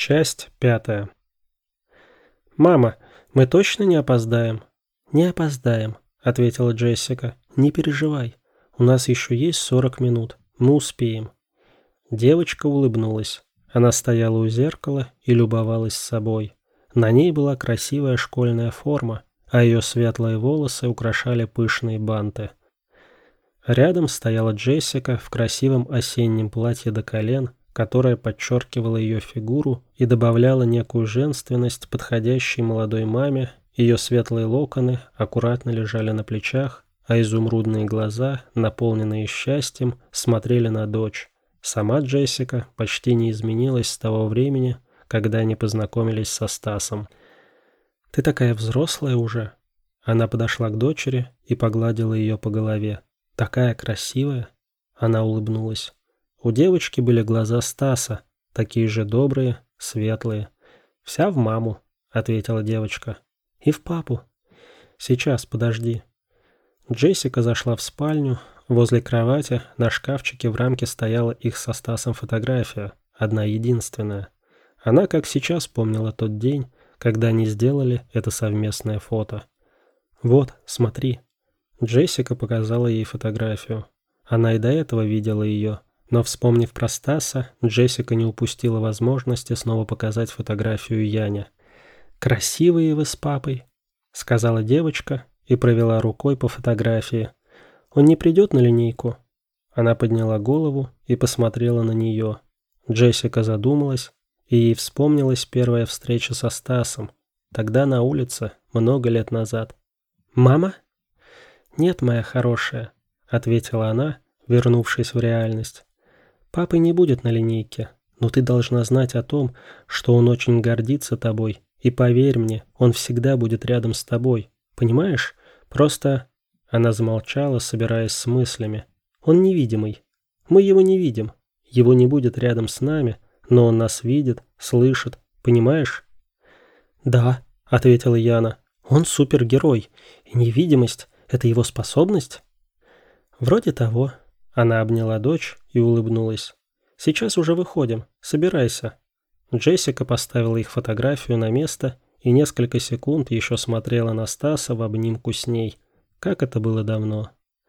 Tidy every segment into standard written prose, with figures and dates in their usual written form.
Часть 5. «Мама, мы точно не опоздаем?» «Не опоздаем», — ответила Джессика. «Не переживай. У нас еще есть 40 минут. Мы успеем». Девочка улыбнулась. Она стояла у зеркала и любовалась собой. На ней была красивая школьная форма, а ее светлые волосы украшали пышные банты. Рядом стояла Джессика в красивом осеннем платье до колен, которое подчеркивало ее фигуру и добавляло некую женственность подходящей молодой маме. Ее светлые локоны аккуратно лежали на плечах, а изумрудные глаза, наполненные счастьем, смотрели на дочь. Сама Джессика почти не изменилась с того времени, когда они познакомились со Стасом. «Ты такая взрослая уже». Она подошла к дочери и погладила ее по голове. «Такая красивая». Она улыбнулась. У девочки были глаза Стаса, такие же добрые, светлые. «Вся в маму», — ответила девочка. «И в папу». «Сейчас, подожди». Джессика зашла в спальню. Возле кровати на шкафчике в рамке стояла их со Стасом фотография, одна единственная. Она, как сейчас, помнила тот день, когда они сделали это совместное фото. «Вот, смотри». Джессика показала ей фотографию. Она и до этого видела ее. Но, вспомнив про Стаса, Джессика не упустила возможности снова показать фотографию Яне. «Красивые вы с папой», — сказала девочка и провела рукой по фотографии. «Он не придет на линейку?» Она подняла голову и посмотрела на нее. Джессика задумалась, и ей вспомнилась первая встреча со Стасом. Тогда на улице, много лет назад. «Мама?» «Нет, моя хорошая», — ответила она, вернувшись в реальность. «Папы не будет на линейке, но ты должна знать о том, что он очень гордится тобой, и поверь мне, он всегда будет рядом с тобой. Понимаешь? Просто...» Она замолчала, собираясь с мыслями. «Он невидимый. Мы его не видим. Его не будет рядом с нами, но он нас видит, слышит. Понимаешь?» «Да», — ответила Яна. «Он супергерой, и невидимость — это его способность?» «Вроде того». Она обняла дочь и улыбнулась. «Сейчас уже выходим. Собирайся». Джессика поставила их фотографию на место и несколько секунд еще смотрела на Стаса в обнимку с ней. Как это было давно.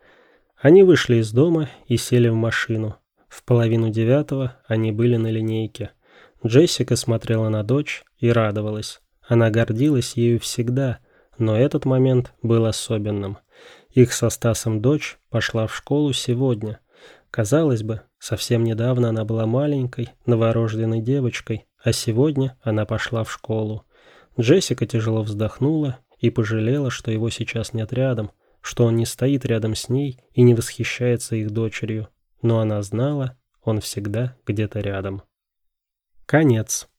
Они вышли из дома и сели в машину. В 8:30 они были на линейке. Джессика смотрела на дочь и радовалась. Она гордилась ею всегда, но этот момент был особенным. Их со Стасом дочь пошла в школу сегодня. Казалось бы, совсем недавно она была маленькой, новорожденной девочкой, а сегодня она пошла в школу. Джессика тяжело вздохнула и пожалела, что его сейчас нет рядом, что он не стоит рядом с ней и не восхищается их дочерью. Но она знала, он всегда где-то рядом. Конец.